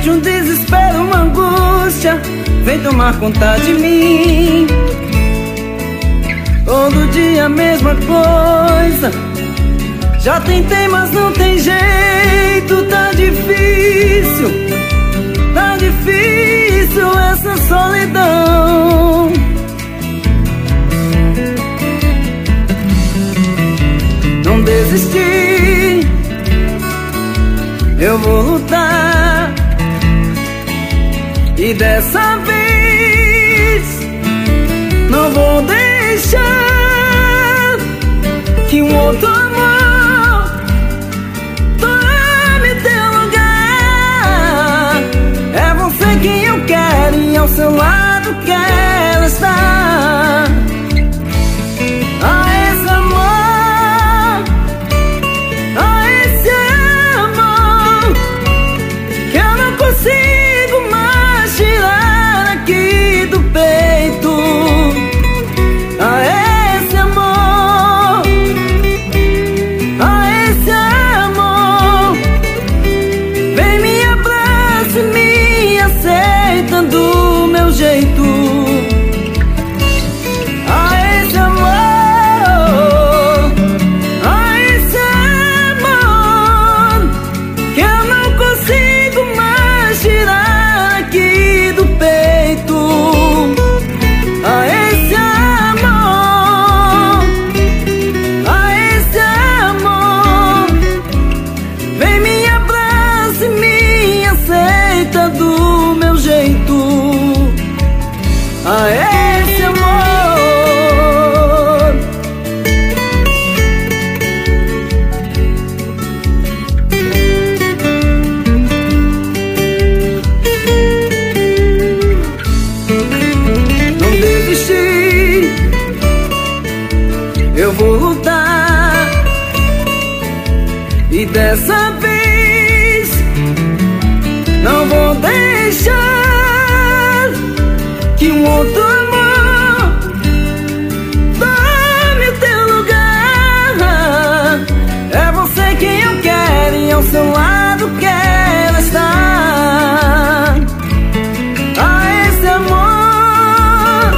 mente um desespero, uma angústia vem tomar conta de mim. Todo dia a mesma coisa, já tentei mas não tem jeito. Tá difícil essa solidão. Não desisti, eu vou lutar. E dessa vez não vou deixar que um outro amor tome teu lugar. É você quem eu quero e ao seu lado quero estar. Do meu jeito, a esse amor, que eu não consigo mais tirar aqui do peito. A esse amor, vem me abraça e me aceita do meu jeito. A esse amor. Não desisti, eu vou lutar. E dessa vez não vou deixar que um outro amor tome o teu lugar. É você quem eu quero e ao seu lado quero estar. A esse amor,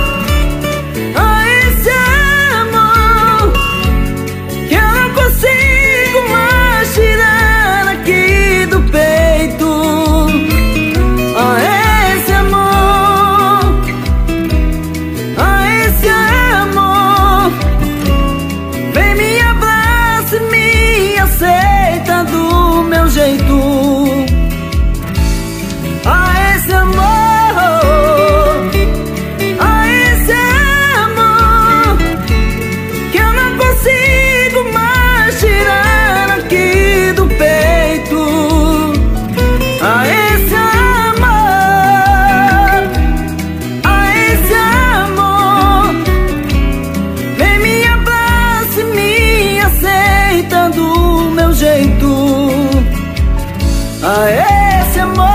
que eu não consigo mais tirar aqui do peito. Aceita do meu jeito. A esse amor, que eu não consigo mais tirar aqui do peito. A esse amor, vem me abraça e me aceita do meu jeito. A esse amor.